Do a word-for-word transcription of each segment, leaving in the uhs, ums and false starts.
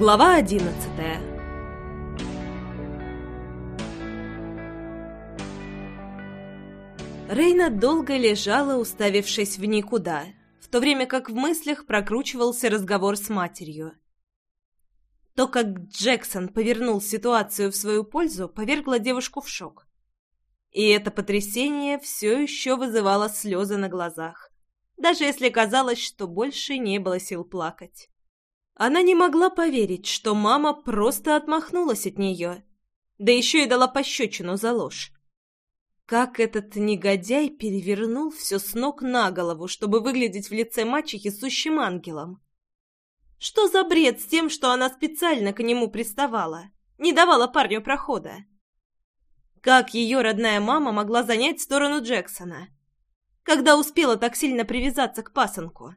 Глава одиннадцатая. Рейна долго лежала, уставившись в никуда, в то время как в мыслях прокручивался разговор с матерью. То, как Джексон повернул ситуацию в свою пользу, повергло девушку в шок. И это потрясение все еще вызывало слезы на глазах, даже если казалось, что больше не было сил плакать. Она не могла поверить, что мама просто отмахнулась от нее, да еще и дала пощечину за ложь. Как этот негодяй перевернул все с ног на голову, чтобы выглядеть в лице мачехи сущим ангелом? Что за бред с тем, что она специально к нему приставала, не давала парню прохода? Как ее родная мама могла занять сторону Джексона, когда успела так сильно привязаться к пасынку?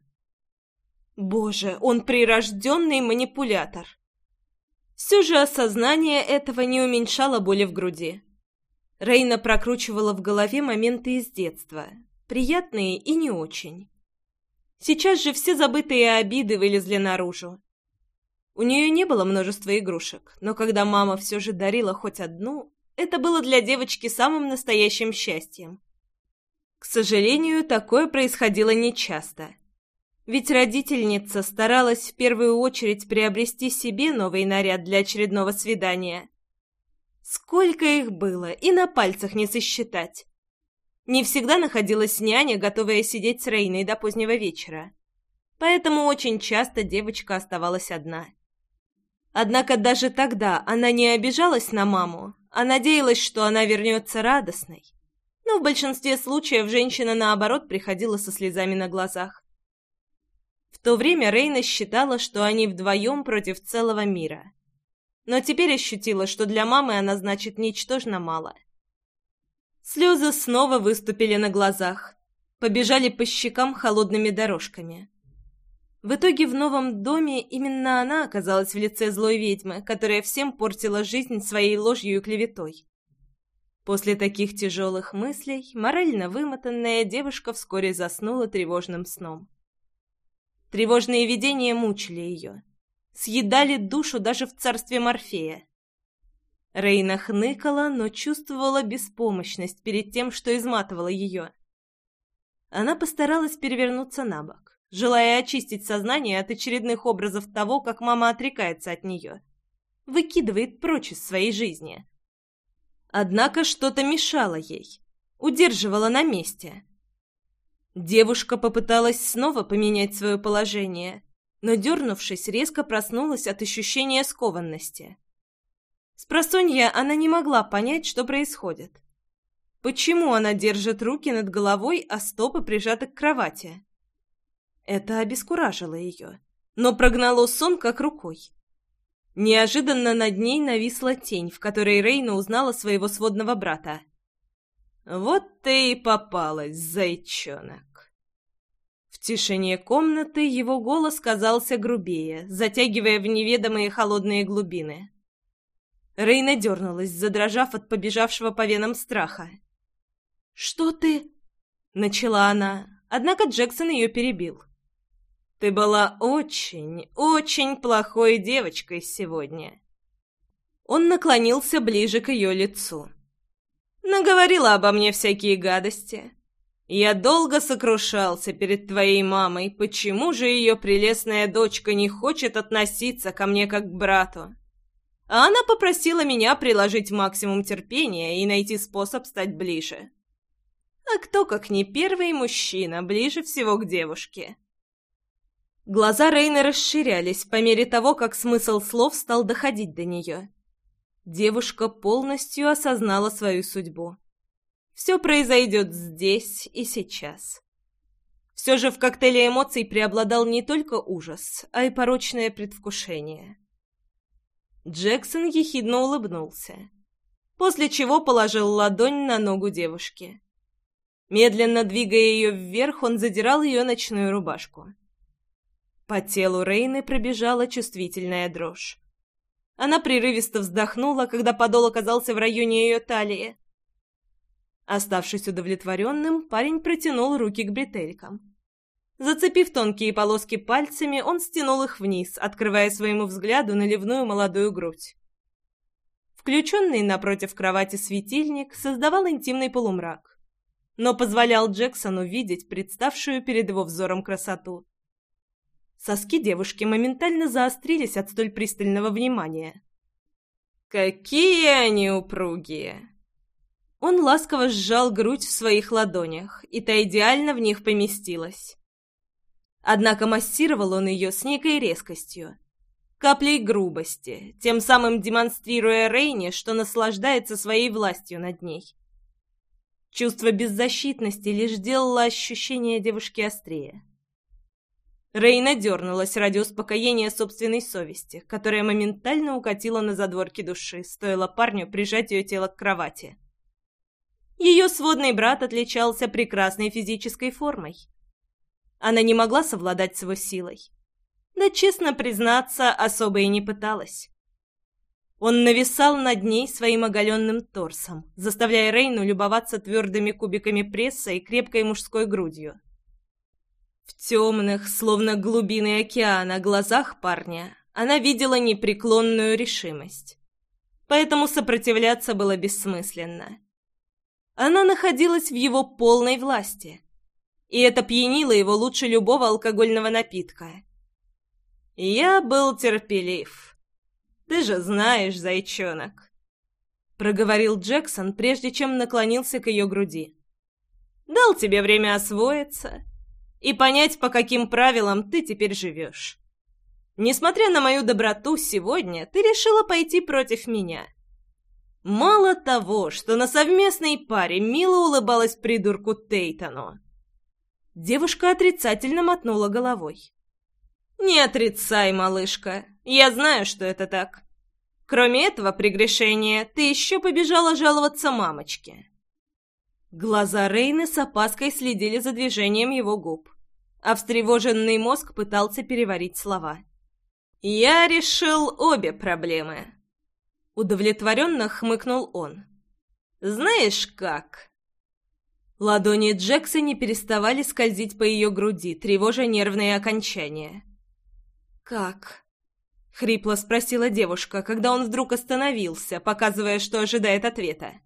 Боже, он прирожденный манипулятор. Все же осознание этого не уменьшало боли в груди. Рейна прокручивала в голове моменты из детства, приятные и не очень. Сейчас же все забытые обиды вылезли наружу. У нее не было множества игрушек, но когда мама все же дарила хоть одну, это было для девочки самым настоящим счастьем. К сожалению, такое происходило нечасто. Ведь родительница старалась в первую очередь приобрести себе новый наряд для очередного свидания. Сколько их было, и на пальцах не сосчитать. Не всегда находилась няня, готовая сидеть с Рейной до позднего вечера. Поэтому очень часто девочка оставалась одна. Однако даже тогда она не обижалась на маму, а надеялась, что она вернется радостной. Но в большинстве случаев женщина, наоборот, приходила со слезами на глазах. В то время Рейна считала, что они вдвоем против целого мира. Но теперь ощутила, что для мамы она значит ничтожно мало. Слезы снова выступили на глазах, побежали по щекам холодными дорожками. В итоге в новом доме именно она оказалась в лице злой ведьмы, которая всем портила жизнь своей ложью и клеветой. После таких тяжелых мыслей морально вымотанная девушка вскоре заснула тревожным сном. Тревожные видения мучили ее, съедали душу даже в царстве Морфея. Рейна хныкала, но чувствовала беспомощность перед тем, что изматывало ее. Она постаралась перевернуться на бок, желая очистить сознание от очередных образов того, как мама отрекается от нее, выкидывает прочь из своей жизни. Однако что-то мешало ей, удерживало на месте. Девушка попыталась снова поменять свое положение, но, дернувшись, резко проснулась от ощущения скованности. Спросонья она не могла понять, что происходит. Почему она держит руки над головой, а стопы прижаты к кровати? Это обескуражило ее, но прогнало сон как рукой. Неожиданно над ней нависла тень, в которой Рейна узнала своего сводного брата. «Вот ты и попалась, зайчонок!» В тишине комнаты его голос казался грубее, затягивая в неведомые холодные глубины. Рейна дернулась, задрожав от побежавшего по венам страха. «Что ты?» — начала она, однако Джексон ее перебил. «Ты была очень, очень плохой девочкой сегодня». Он наклонился ближе к ее лицу. «Наговорила обо мне всякие гадости. Я долго сокрушался перед твоей мамой, почему же ее прелестная дочка не хочет относиться ко мне как к брату. А она попросила меня приложить максимум терпения и найти способ стать ближе. А кто, как не первый мужчина, ближе всего к девушке?» Глаза Рейны расширялись по мере того, как смысл слов стал доходить до нее. Девушка полностью осознала свою судьбу. Все произойдет здесь и сейчас. Все же в коктейле эмоций преобладал не только ужас, а и порочное предвкушение. Джексон ехидно улыбнулся, после чего положил ладонь на ногу девушки. Медленно двигая ее вверх, он задирал ее ночную рубашку. По телу Рейны пробежала чувствительная дрожь. Она прерывисто вздохнула, когда подол оказался в районе ее талии. Оставшись удовлетворенным, парень протянул руки к бретелькам. Зацепив тонкие полоски пальцами, он стянул их вниз, открывая своему взгляду наливную молодую грудь. Включенный напротив кровати светильник создавал интимный полумрак, но позволял Джексону видеть представшую перед его взором красоту. Соски девушки моментально заострились от столь пристального внимания. «Какие они упругие!» Он ласково сжал грудь в своих ладонях, и та идеально в них поместилась. Однако массировал он ее с некой резкостью, каплей грубости, тем самым демонстрируя Рейне, что наслаждается своей властью над ней. Чувство беззащитности лишь делало ощущение девушки острее. Рейна дернулась ради успокоения собственной совести, которая моментально укатила на задворки души, стоило парню прижать ее тело к кровати. Ее сводный брат отличался прекрасной физической формой. Она не могла совладать с его силой. Да, честно признаться, особо и не пыталась. Он нависал над ней своим оголенным торсом, заставляя Рейну любоваться твердыми кубиками пресса и крепкой мужской грудью. В темных, словно глубины океана, глазах парня она видела непреклонную решимость. Поэтому сопротивляться было бессмысленно. Она находилась в его полной власти, и это пьянило его лучше любого алкогольного напитка. «Я был терпелив. Ты же знаешь, зайчонок», — проговорил Джексон, прежде чем наклонился к ее груди. «Дал тебе время освоиться и понять, по каким правилам ты теперь живешь. Несмотря на мою доброту, сегодня ты решила пойти против меня. Мало того, что на совместной паре мило улыбалась придурку Тейтану». Девушка отрицательно мотнула головой. «Не отрицай, малышка, я знаю, что это так. Кроме этого прегрешения, ты еще побежала жаловаться мамочке». Глаза Рейны с опаской следили за движением его губ, а встревоженный мозг пытался переварить слова. «Я решил обе проблемы», — удовлетворенно хмыкнул он. «Знаешь как?» Ладони Джекса не переставали скользить по ее груди, тревожа нервные окончания. «Как?» — хрипло спросила девушка, когда он вдруг остановился, показывая, что ожидает ответа.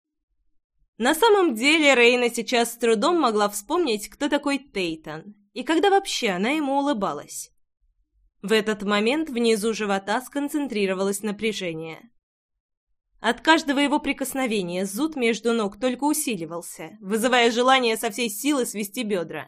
На самом деле Рейна сейчас с трудом могла вспомнить, кто такой Тейтан, и когда вообще она ему улыбалась. В этот момент внизу живота сконцентрировалось напряжение. От каждого его прикосновения зуд между ног только усиливался, вызывая желание со всей силы свести бедра.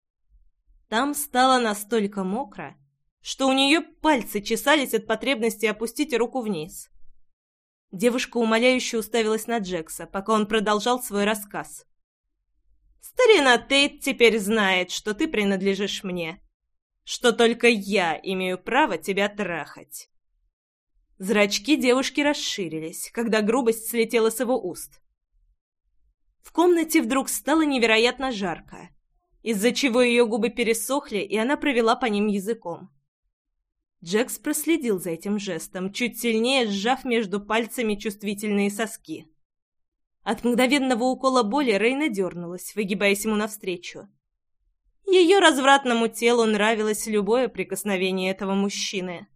Там стало настолько мокро, что у нее пальцы чесались от потребности опустить руку вниз. Девушка умоляюще уставилась на Джекса, пока он продолжал свой рассказ. «Старина Тейт теперь знает, что ты принадлежишь мне, что только я имею право тебя трахать». Зрачки девушки расширились, когда грубость слетела с его уст. В комнате вдруг стало невероятно жарко, из-за чего ее губы пересохли, и она провела по ним языком. Джекс проследил за этим жестом, чуть сильнее сжав между пальцами чувствительные соски. От мгновенного укола боли Рейна дернулась, выгибаясь ему навстречу. Ее развратному телу нравилось любое прикосновение этого мужчины.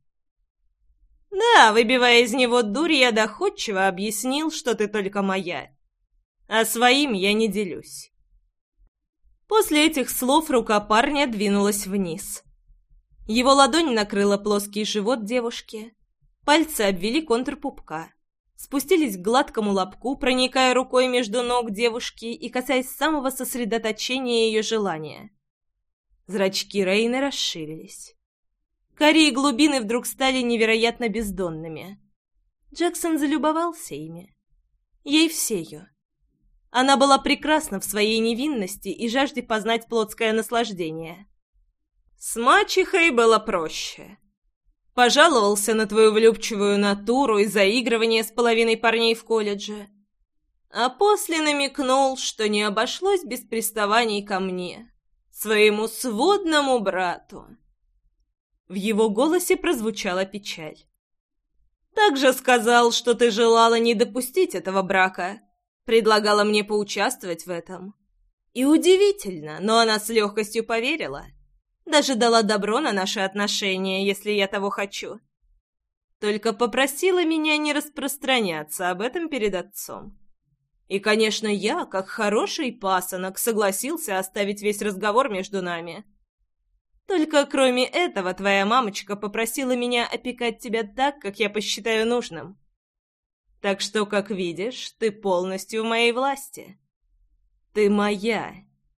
«Да, выбивая из него дурь, я доходчиво объяснил, что ты только моя, а своим я не делюсь». После этих слов рука парня двинулась вниз. Его ладонь накрыла плоский живот девушки, пальцы обвели контур пупка, спустились к гладкому лобку, проникая рукой между ног девушки и касаясь самого сосредоточения ее желания. Зрачки Рейны расширились. Карие глубины вдруг стали невероятно бездонными. Джексон залюбовался ими. Ей всею. Она была прекрасна в своей невинности и жажде познать плотское наслаждение. С мачехой было проще. Пожаловался на твою влюбчивую натуру и заигрывание с половиной парней в колледже. А после намекнул, что не обошлось без приставаний ко мне, своему сводному брату. В его голосе прозвучала печаль. «Также сказал, что ты желала не допустить этого брака, предлагала мне поучаствовать в этом. И удивительно, но она с легкостью поверила. Даже дала добро на наши отношения, если я того хочу. Только попросила меня не распространяться об этом перед отцом. И, конечно, я, как хороший пасынок, согласился оставить весь разговор между нами. Только кроме этого твоя мамочка попросила меня опекать тебя так, как я посчитаю нужным. Так что, как видишь, ты полностью в моей власти. Ты моя».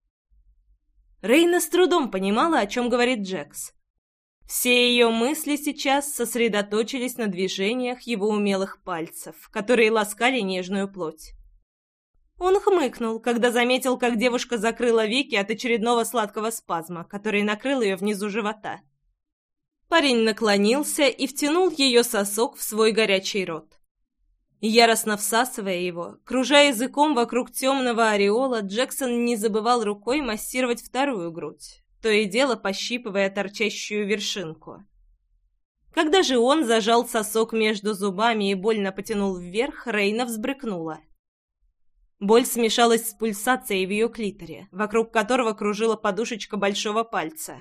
Рейна с трудом понимала, о чем говорит Джекс. Все ее мысли сейчас сосредоточились на движениях его умелых пальцев, которые ласкали нежную плоть. Он хмыкнул, когда заметил, как девушка закрыла веки от очередного сладкого спазма, который накрыл ее внизу живота. Парень наклонился и втянул ее сосок в свой горячий рот. Яростно всасывая его, кружа языком вокруг темного ореола, Джексон не забывал рукой массировать вторую грудь, то и дело пощипывая торчащую вершинку. Когда же он зажал сосок между зубами и больно потянул вверх, Рейна взбрыкнула. Боль смешалась с пульсацией в ее клиторе, вокруг которого кружила подушечка большого пальца.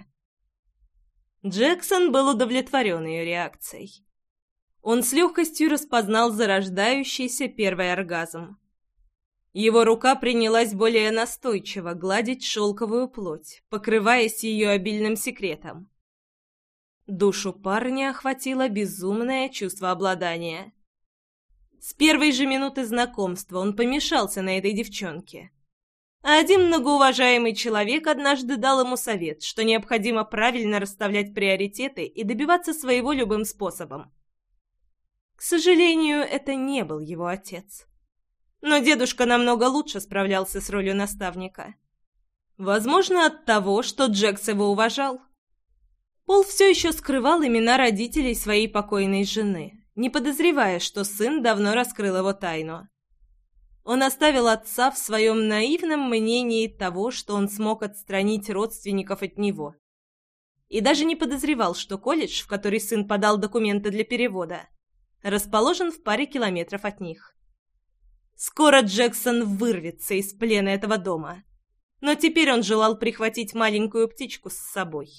Джексон был удовлетворен ее реакцией. Он с легкостью распознал зарождающийся первый оргазм. Его рука принялась более настойчиво гладить шелковую плоть, покрываясь ее обильным секретом. Душу парня охватило безумное чувство обладания. С первой же минуты знакомства он помешался на этой девчонке. А один многоуважаемый человек однажды дал ему совет, что необходимо правильно расставлять приоритеты и добиваться своего любым способом. К сожалению, это не был его отец. Но дедушка намного лучше справлялся с ролью наставника. Возможно, от того, что Джекс его уважал. Пол все еще скрывал имена родителей своей покойной жены, не подозревая, что сын давно раскрыл его тайну. Он оставил отца в своем наивном мнении того, что он смог отстранить родственников от него. И даже не подозревал, что колледж, в который сын подал документы для перевода, расположен в паре километров от них. Скоро Джексон вырвется из плена этого дома, но теперь он желал прихватить маленькую птичку с собой.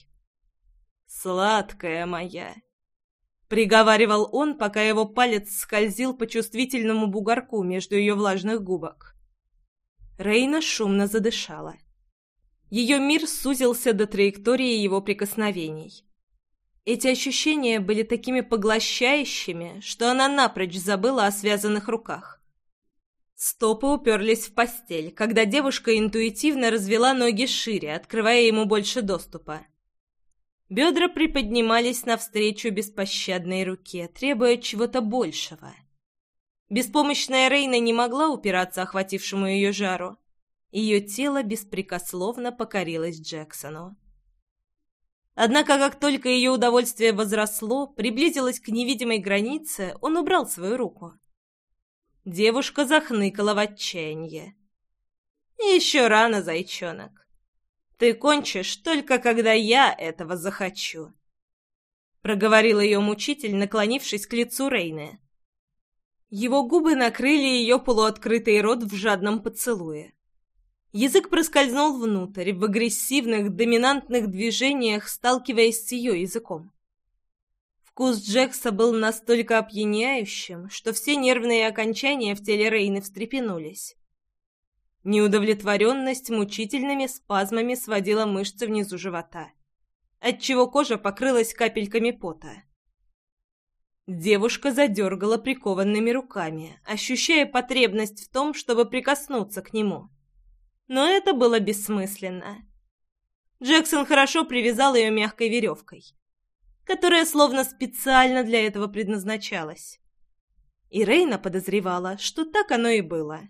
«Сладкая моя», — приговаривал он, пока его палец скользил по чувствительному бугорку между ее влажных губок. Рейна шумно задышала. Ее мир сузился до траектории его прикосновений. Эти ощущения были такими поглощающими, что она напрочь забыла о связанных руках. Стопы уперлись в постель, когда девушка интуитивно развела ноги шире, открывая ему больше доступа. Бедра приподнимались навстречу беспощадной руке, требуя чего-то большего. Беспомощная Рейна не могла упираться охватившему ее жару. Ее тело беспрекословно покорилось Джексону. Однако, как только ее удовольствие возросло, приблизилось к невидимой границе, он убрал свою руку. Девушка захныкала в отчаянии. «Еще рано, зайчонок. Ты кончишь только когда я этого захочу», — проговорил ее мучитель, наклонившись к лицу Рейны. Его губы накрыли ее полуоткрытый рот в жадном поцелуе. Язык проскользнул внутрь, в агрессивных, доминантных движениях, сталкиваясь с ее языком. Вкус Джекса был настолько опьяняющим, что все нервные окончания в теле Рейны встрепенулись. Неудовлетворенность мучительными спазмами сводила мышцы внизу живота, отчего кожа покрылась капельками пота. Девушка задергала прикованными руками, ощущая потребность в том, чтобы прикоснуться к нему. Но это было бессмысленно. Джексон хорошо привязал ее мягкой веревкой, которая словно специально для этого предназначалась. И Рейна подозревала, что так оно и было.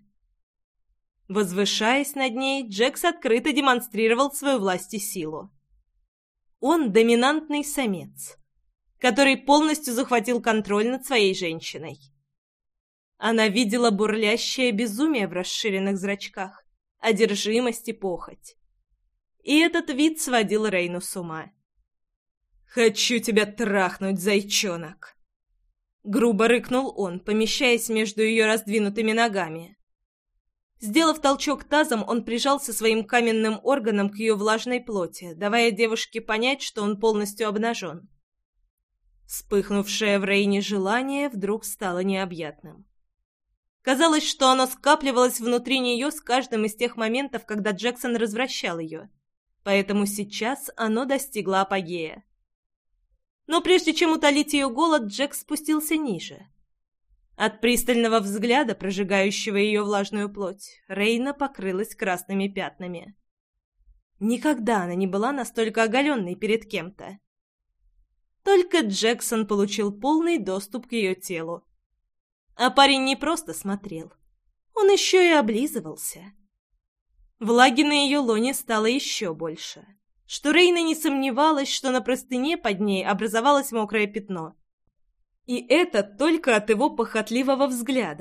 Возвышаясь над ней, Джекс открыто демонстрировал свою власть и силу. Он доминантный самец, который полностью захватил контроль над своей женщиной. Она видела бурлящее безумие в расширенных зрачках, одержимость и похоть. И этот вид сводил Рейну с ума. «Хочу тебя трахнуть, зайчонок!» Грубо рыкнул он, помещаясь между ее раздвинутыми ногами. Сделав толчок тазом, он прижался своим каменным органом к ее влажной плоти, давая девушке понять, что он полностью обнажен. Вспыхнувшее в Рейне желание вдруг стало необъятным. Казалось, что оно скапливалось внутри нее с каждым из тех моментов, когда Джексон развращал ее, поэтому сейчас оно достигло апогея. Но прежде чем утолить ее голод, Джек спустился ниже. От пристального взгляда, прожигающего ее влажную плоть, Рейна покрылась красными пятнами. Никогда она не была настолько оголенной перед кем-то. Только Джексон получил полный доступ к ее телу. А парень не просто смотрел, он еще и облизывался. Влаги на ее лоне стало еще больше, что Рейна не сомневалась, что на простыне под ней образовалось мокрое пятно. И это только от его похотливого взгляда.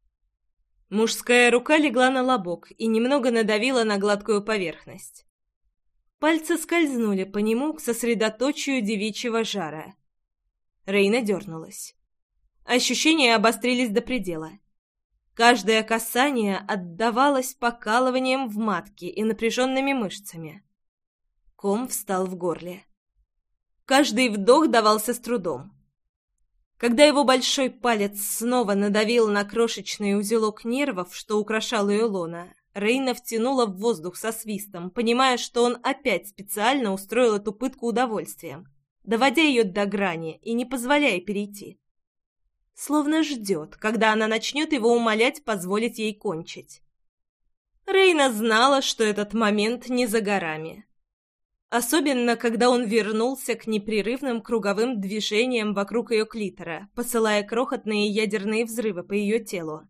Мужская рука легла на лобок и немного надавила на гладкую поверхность. Пальцы скользнули по нему к сосредоточию девичьего жара. Рейна дернулась. Ощущения обострились до предела. Каждое касание отдавалось покалыванием в матке и напряженными мышцами. Ком встал в горле. Каждый вдох давался с трудом. Когда его большой палец снова надавил на крошечный узелок нервов, что украшал ее лона, Рейна втянула в воздух со свистом, понимая, что он опять специально устроил эту пытку удовольствием, доводя ее до грани и не позволяя перейти. Словно ждет, когда она начнет его умолять позволить ей кончить. Рейна знала, что этот момент не за горами. Особенно, когда он вернулся к непрерывным круговым движениям вокруг ее клитора, посылая крохотные ядерные взрывы по ее телу.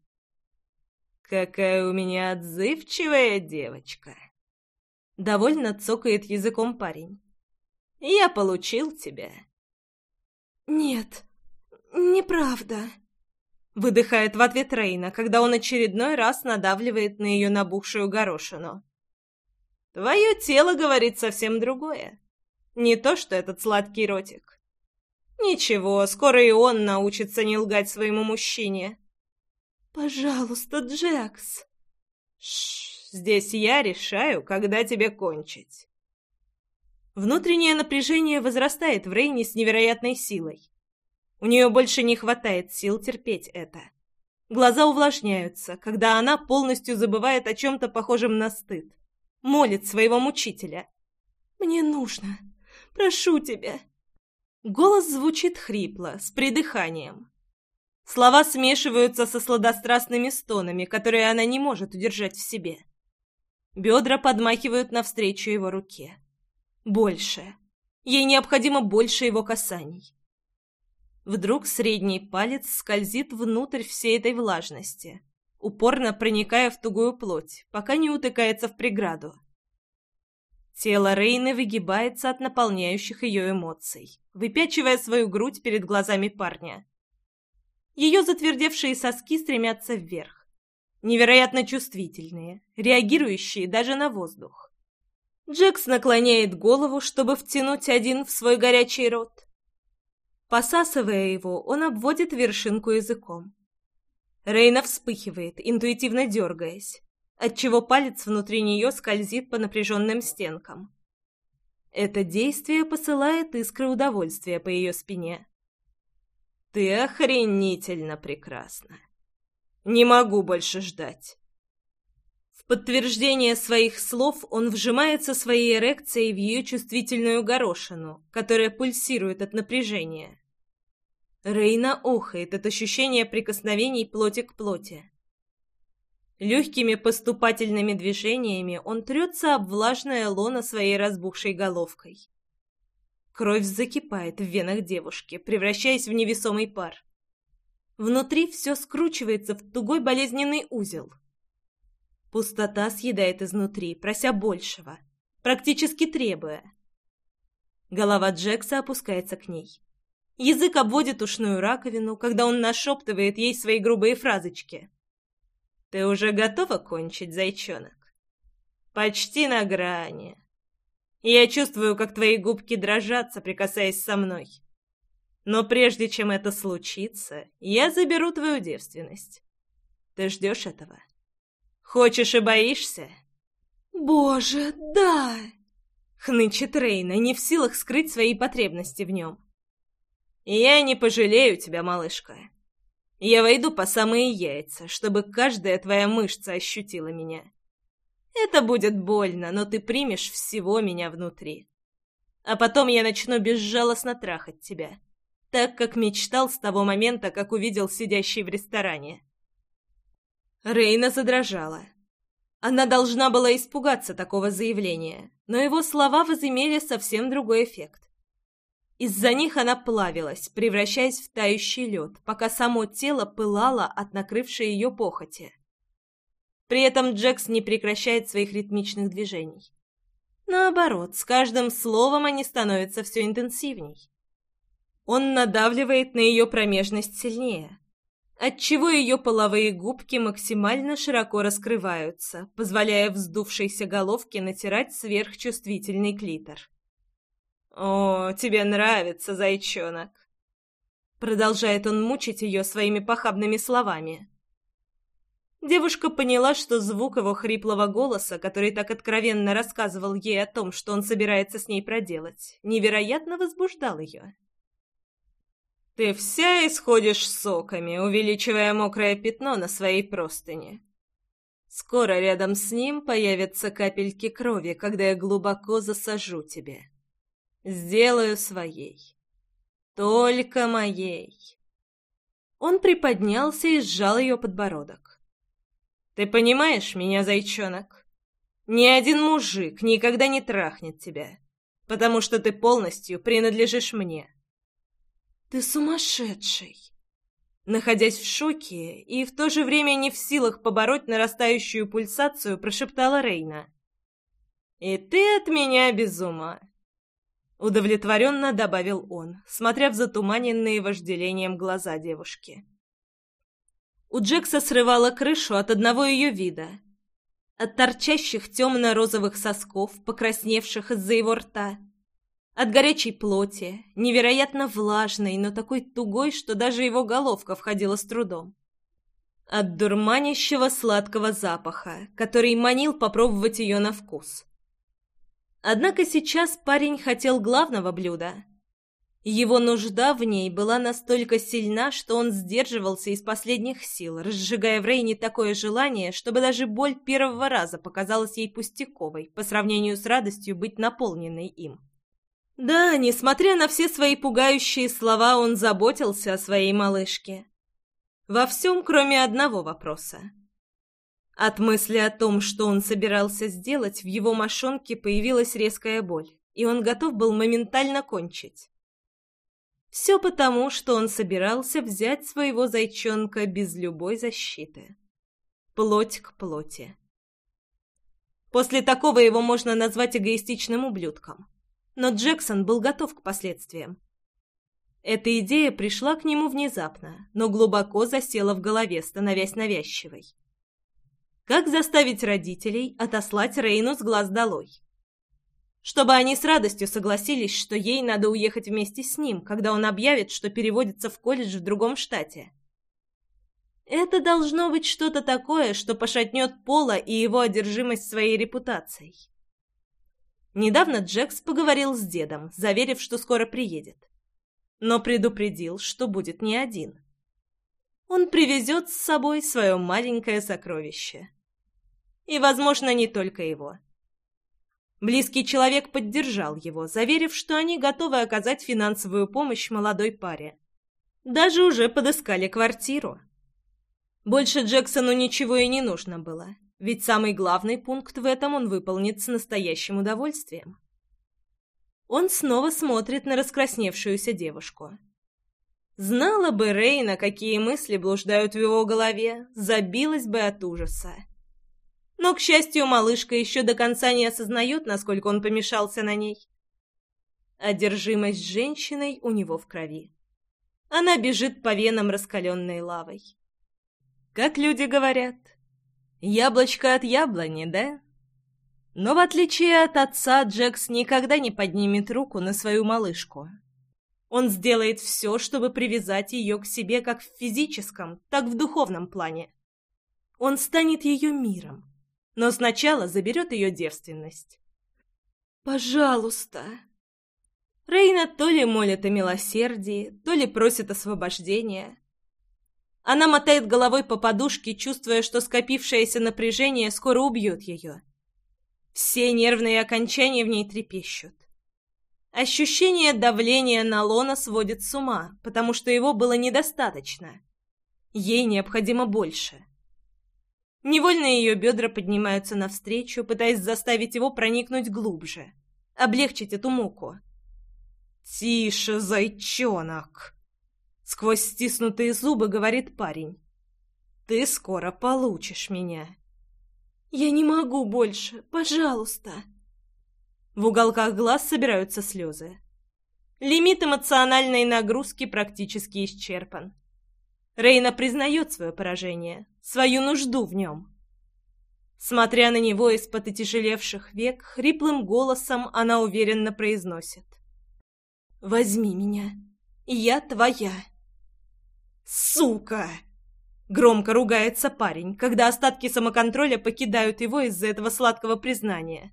«Какая у меня отзывчивая девочка!» Довольно цокает языком парень. «Я получил тебя». «Нет, неправда», — выдыхает в ответ Рейна, когда он очередной раз надавливает на ее набухшую горошину. «Твое тело говорит совсем другое. Не то, что этот сладкий ротик. Ничего, скоро и он научится не лгать своему мужчине». «Пожалуйста, Джекс». «Шш, здесь я решаю, когда тебе кончить». Внутреннее напряжение возрастает в Рейне с невероятной силой. У нее больше не хватает сил терпеть это. Глаза увлажняются, когда она полностью забывает о чем-то похожем на стыд. Молит своего мучителя. «Мне нужно. Прошу тебя». Голос звучит хрипло, с придыханием. Слова смешиваются со сладострастными стонами, которые она не может удержать в себе. Бедра подмахивают навстречу его руке. Больше. Ей необходимо больше его касаний. Вдруг средний палец скользит внутрь всей этой влажности, упорно проникая в тугую плоть, пока не утыкается в преграду. Тело Рейны выгибается от наполняющих ее эмоций, выпячивая свою грудь перед глазами парня. Ее затвердевшие соски стремятся вверх, невероятно чувствительные, реагирующие даже на воздух. Джекс наклоняет голову, чтобы втянуть один в свой горячий рот. Посасывая его, он обводит вершинку языком. Рейна вспыхивает, интуитивно дергаясь, отчего палец внутри нее скользит по напряженным стенкам. Это действие посылает искры удовольствия по ее спине. «Ты охренительно прекрасна. Не могу больше ждать». В подтверждение своих слов он вжимается своей эрекцией в ее чувствительную горошину, которая пульсирует от напряжения. Рейна охает от ощущения прикосновений плоти к плоти. Легкими поступательными движениями он трется об влажное лоно своей разбухшей головкой. Кровь закипает в венах девушки, превращаясь в невесомый пар. Внутри все скручивается в тугой болезненный узел. Пустота съедает изнутри, прося большего, практически требуя. Голова Джекса опускается к ней. Язык обводит ушную раковину, когда он нашептывает ей свои грубые фразочки. «Ты уже готова кончить, зайчонок?» «Почти на грани. Я чувствую, как твои губки дрожат, соприкасаясь со мной. Но прежде чем это случится, я заберу твою девственность. Ты ждешь этого? Хочешь и боишься?» «Боже, да!» — хнычет Рейна, не в силах скрыть свои потребности в нем. «Я не пожалею тебя, малышка. Я войду по самые яйца, чтобы каждая твоя мышца ощутила меня. Это будет больно, но ты примешь всего меня внутри. А потом я начну безжалостно трахать тебя, так как мечтал с того момента, как увидел сидящий в ресторане». Рейна задрожала. Она должна была испугаться такого заявления, но его слова возымели совсем другой эффект. Из-за них она плавилась, превращаясь в тающий лед, пока само тело пылало от накрывшей ее похоти. При этом Джекс не прекращает своих ритмичных движений. Наоборот, с каждым словом они становятся все интенсивней. Он надавливает на ее промежность сильнее, отчего ее половые губки максимально широко раскрываются, позволяя вздувшейся головке натирать сверхчувствительный клитор. «О, тебе нравится, зайчонок!» Продолжает он мучить ее своими похабными словами. Девушка поняла, что звук его хриплого голоса, который так откровенно рассказывал ей о том, что он собирается с ней проделать, невероятно возбуждал ее. «Ты вся исходишь соками, увеличивая мокрое пятно на своей простыне. Скоро рядом с ним появятся капельки крови, когда я глубоко засажу тебя. Сделаю своей. Только моей». Он приподнялся и сжал ее подбородок. «Ты понимаешь меня, зайчонок? Ни один мужик никогда не трахнет тебя, потому что ты полностью принадлежишь мне». «Ты сумасшедший!» Находясь в шоке и в то же время не в силах побороть нарастающую пульсацию, прошептала Рейна. «И ты от меня без ума!» Удовлетворенно добавил он, смотря в затуманенные вожделением глаза девушки. У Джекса срывала крышу от одного ее вида. От торчащих темно-розовых сосков, покрасневших из-за его рта. От горячей плоти, невероятно влажной, но такой тугой, что даже его головка входила с трудом. От дурманящего сладкого запаха, который манил попробовать ее на вкус. Однако сейчас парень хотел главного блюда. Его нужда в ней была настолько сильна, что он сдерживался из последних сил, разжигая в Рейне такое желание, чтобы даже боль первого раза показалась ей пустяковой по сравнению с радостью быть наполненной им. Да, несмотря на все свои пугающие слова, он заботился о своей малышке. Во всем, кроме одного вопроса. От мысли о том, что он собирался сделать, в его мошонке появилась резкая боль, и он готов был моментально кончить. Все потому, что он собирался взять своего зайчонка без любой защиты. Плоть к плоти. После такого его можно назвать эгоистичным ублюдком. Но Джексон был готов к последствиям. Эта идея пришла к нему внезапно, но глубоко засела в голове, становясь навязчивой. Как заставить родителей отослать Рейну с глаз долой? Чтобы они с радостью согласились, что ей надо уехать вместе с ним, когда он объявит, что переводится в колледж в другом штате. Это должно быть что-то такое, что пошатнет Пола и его одержимость своей репутацией. Недавно Джекс поговорил с дедом, заверив, что скоро приедет. Но предупредил, что будет не один. Он привезет с собой свое маленькое сокровище. И, возможно, не только его. Близкий человек поддержал его, заверив, что они готовы оказать финансовую помощь молодой паре. Даже уже подыскали квартиру. Больше Джексону ничего и не нужно было. Ведь самый главный пункт в этом он выполнит с настоящим удовольствием. Он снова смотрит на раскрасневшуюся девушку. Знала бы Рейна, какие мысли блуждают в его голове, забилась бы от ужаса. Но, к счастью, малышка еще до конца не осознает, насколько он помешался на ней. Одержимость женщиной у него в крови. Она бежит по венам раскаленной лавой. Как люди говорят, яблочко от яблони, да? Но в отличие от отца, Джекс никогда не поднимет руку на свою малышку. Он сделает все, чтобы привязать ее к себе как в физическом, так и в духовном плане. Он станет ее миром, но сначала заберет ее девственность. «Пожалуйста!» Рейна то ли молит о милосердии, то ли просит освобождения. Она мотает головой по подушке, чувствуя, что скопившееся напряжение скоро убьет ее. Все нервные окончания в ней трепещут. Ощущение давления на лона сводит с ума, потому что его было недостаточно. Ей необходимо больше. Невольно ее бедра поднимаются навстречу, пытаясь заставить его проникнуть глубже, облегчить эту муку. «Тише, зайчонок!» Сквозь стиснутые зубы говорит парень. «Ты скоро получишь меня». «Я не могу больше, пожалуйста». В уголках глаз собираются слезы. Лимит эмоциональной нагрузки практически исчерпан. Рейна признает свое поражение, свою нужду в нем. Смотря на него из-под отяжелевших век, хриплым голосом она уверенно произносит: «Возьми меня, я твоя». «Сука!» — громко ругается парень, когда остатки самоконтроля покидают его из-за этого сладкого признания.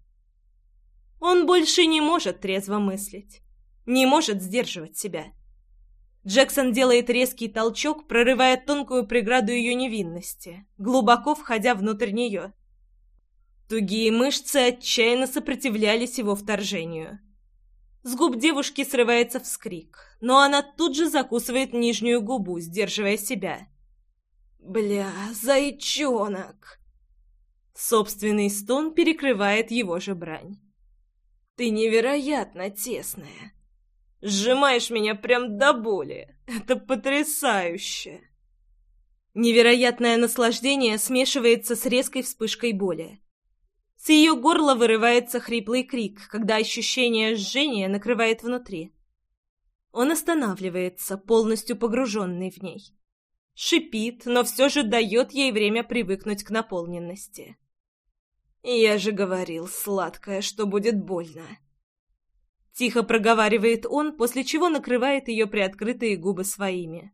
Он больше не может трезво мыслить, не может сдерживать себя. Джексон делает резкий толчок, прорывая тонкую преграду ее невинности, глубоко входя внутрь нее. Тугие мышцы отчаянно сопротивлялись его вторжению. С губ девушки срывается вскрик, но она тут же закусывает нижнюю губу, сдерживая себя. «Бля, зайчонок!» Собственный стон перекрывает его же брань. «Ты невероятно тесная. Сжимаешь меня прям до боли. Это потрясающе!» Невероятное наслаждение смешивается с резкой вспышкой боли. С ее горла вырывается хриплый крик, когда ощущение жжения накрывает внутри. Он останавливается, полностью погруженный в ней. Шипит, но все же дает ей время привыкнуть к наполненности. «Я же говорил, сладкое, что будет больно». Тихо проговаривает он, после чего накрывает ее приоткрытые губы своими.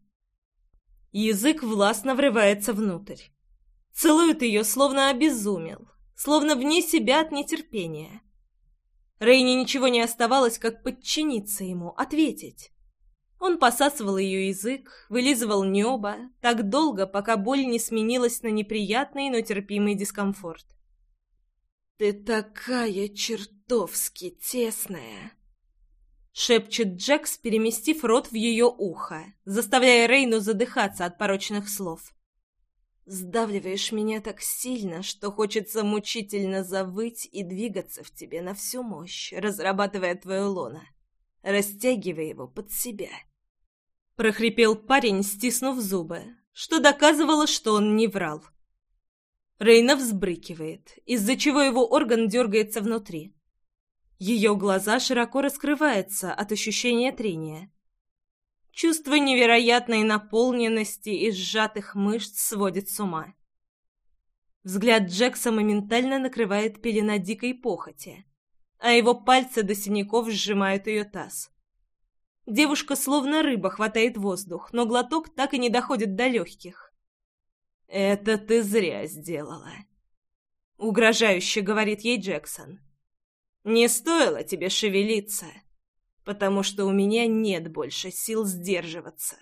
Язык властно врывается внутрь. Целует ее, словно обезумел, словно вне себя от нетерпения. Рейне ничего не оставалось, как подчиниться ему, ответить. Он посасывал ее язык, вылизывал небо, так долго, пока боль не сменилась на неприятный, но терпимый дискомфорт. «Ты такая чертовски тесная!» — шепчет Джекс, переместив рот в ее ухо, заставляя Рейну задыхаться от порочных слов. «Сдавливаешь меня так сильно, что хочется мучительно завыть и двигаться в тебе на всю мощь, разрабатывая твое лоно, растягивая его под себя». Прохрипел парень, стиснув зубы, что доказывало, что он не врал. Рейна взбрыкивает, из-за чего его орган дергается внутри. Ее глаза широко раскрываются от ощущения трения. Чувство невероятной наполненности и сжатых мышц сводит с ума. Взгляд Джекса моментально накрывает пелена дикой похоти, а его пальцы до синяков сжимают ее таз. Девушка словно рыба хватает воздух, но глоток так и не доходит до легких. «Это ты зря сделала», — угрожающе говорит ей Джексон. «Не стоило тебе шевелиться, потому что у меня нет больше сил сдерживаться».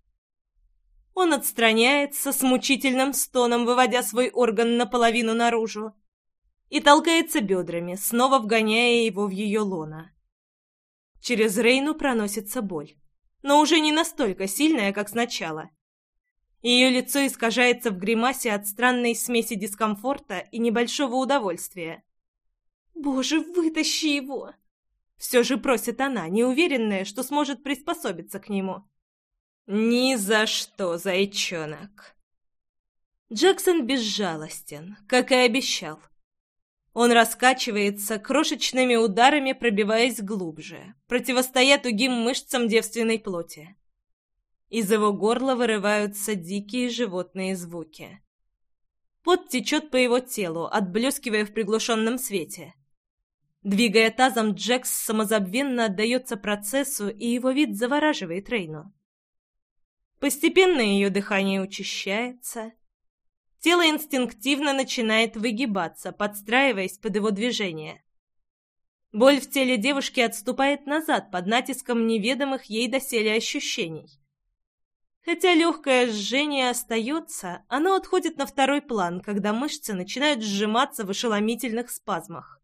Он отстраняется с мучительным стоном, выводя свой орган наполовину наружу, и толкается бедрами, снова вгоняя его в ее лоно. Через Рейну проносится боль, но уже не настолько сильная, как сначала. Ее лицо искажается в гримасе от странной смеси дискомфорта и небольшого удовольствия. «Боже, вытащи его!» Все же просит она, неуверенная, что сможет приспособиться к нему. «Ни за что, зайчонок!» Джексон безжалостен, как и обещал. Он раскачивается, крошечными ударами пробиваясь глубже, противостоя тугим мышцам девственной плоти. Из его горла вырываются дикие животные звуки. Пот течет по его телу, отблескивая в приглушенном свете. Двигая тазом, Джекс самозабвенно отдается процессу, и его вид завораживает Рейну. Постепенно ее дыхание учащается. Тело инстинктивно начинает выгибаться, подстраиваясь под его движение. Боль в теле девушки отступает назад под натиском неведомых ей доселе ощущений. Хотя легкое жжение остается, оно отходит на второй план, когда мышцы начинают сжиматься в ошеломительных спазмах.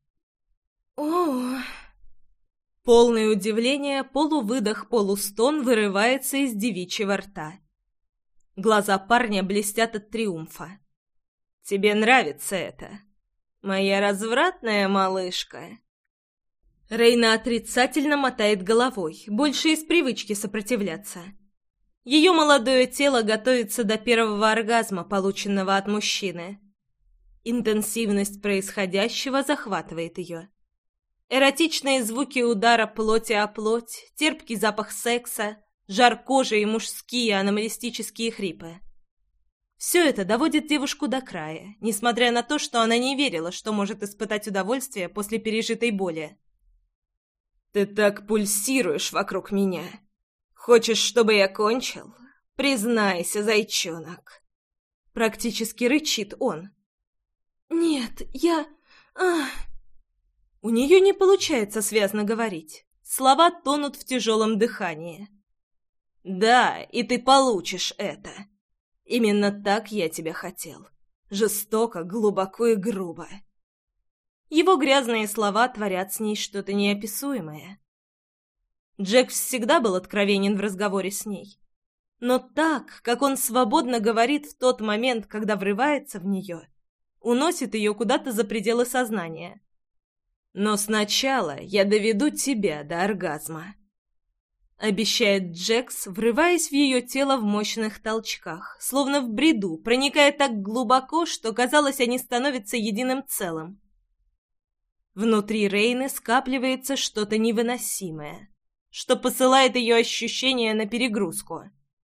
О! Полное удивление, полувыдох, полустон вырывается из девичьего рта. Глаза парня блестят от триумфа. «Тебе нравится это, моя развратная малышка?» Рейна отрицательно мотает головой, больше из привычки сопротивляться. Ее молодое тело готовится до первого оргазма, полученного от мужчины. Интенсивность происходящего захватывает ее. Эротичные звуки удара плоти о плоть, терпкий запах секса, жар кожи и мужские аномалистические хрипы. Все это доводит девушку до края, несмотря на то, что она не верила, что может испытать удовольствие после пережитой боли. «Ты так пульсируешь вокруг меня. Хочешь, чтобы я кончил? Признайся, зайчонок!» Практически рычит он. «Нет, я... Ах...» У нее не получается связно говорить. Слова тонут в тяжелом дыхании. «Да, и ты получишь это. Именно так я тебя хотел. Жестоко, глубоко и грубо». Его грязные слова творят с ней что-то неописуемое. Джек всегда был откровенен в разговоре с ней. Но так, как он свободно говорит в тот момент, когда врывается в нее, уносит ее куда-то за пределы сознания. «Но сначала я доведу тебя до оргазма», — обещает Джекс, врываясь в ее тело в мощных толчках, словно в бреду, проникая так глубоко, что, казалось, они становятся единым целым. Внутри Рейны скапливается что-то невыносимое, что посылает ее ощущения на перегрузку.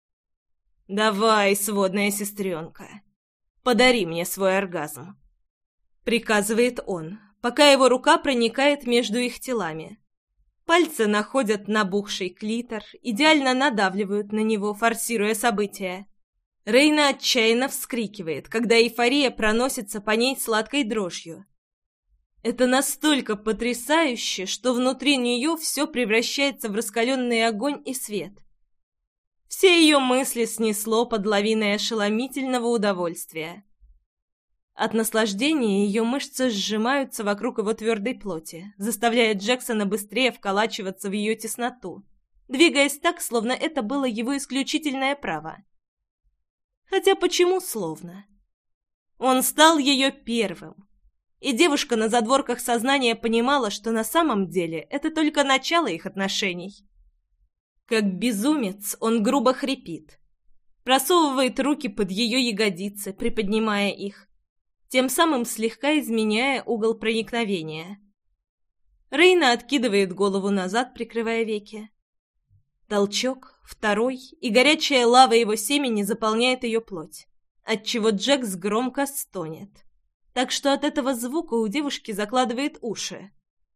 «Давай, сводная сестренка, подари мне свой оргазм», — приказывает он, пока его рука проникает между их телами. Пальцы находят набухший клитор, идеально надавливают на него, форсируя события. Рейна отчаянно вскрикивает, когда эйфория проносится по ней сладкой дрожью. Это настолько потрясающе, что внутри нее все превращается в раскаленный огонь и свет. Все ее мысли снесло под лавиной ошеломительного удовольствия. От наслаждения ее мышцы сжимаются вокруг его твердой плоти, заставляя Джексона быстрее вколачиваться в ее тесноту, двигаясь так, словно это было его исключительное право. Хотя почему словно? Он стал ее первым. И девушка на задворках сознания понимала, что на самом деле это только начало их отношений. Как безумец он грубо хрипит, просовывает руки под ее ягодицы, приподнимая их, тем самым слегка изменяя угол проникновения. Рейна откидывает голову назад, прикрывая веки. Толчок, второй, и горячая лава его семени заполняет ее плоть, отчего Джекс громко стонет. Так что от этого звука у девушки закладывает уши.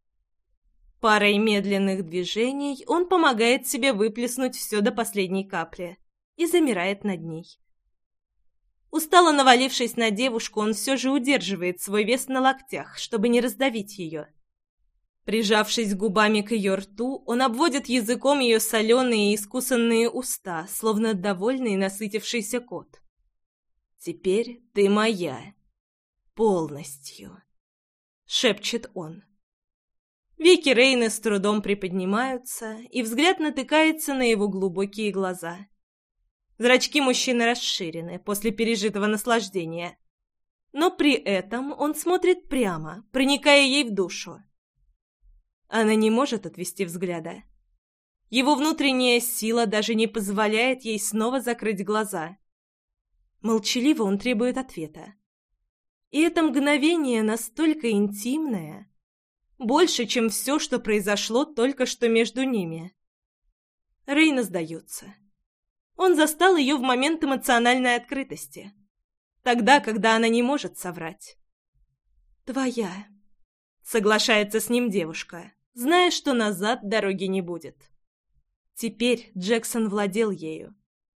Парой медленных движений он помогает себе выплеснуть все до последней капли и замирает над ней. Устало навалившись на девушку, он все же удерживает свой вес на локтях, чтобы не раздавить ее. Прижавшись губами к ее рту, он обводит языком ее соленые и искусанные уста, словно довольный насытившийся кот. «Теперь ты моя. Полностью», — шепчет он. Веки Рейны с трудом приподнимаются, и взгляд натыкается на его глубокие глаза. Зрачки мужчины расширены после пережитого наслаждения, но при этом он смотрит прямо, проникая ей в душу. Она не может отвести взгляда. Его внутренняя сила даже не позволяет ей снова закрыть глаза. Молчаливо он требует ответа. И это мгновение настолько интимное, больше, чем все, что произошло только что между ними. Рейна сдается. Он застал ее в момент эмоциональной открытости, тогда, когда она не может соврать. «Твоя», — соглашается с ним девушка, зная, что назад дороги не будет. Теперь Джексон владел ею.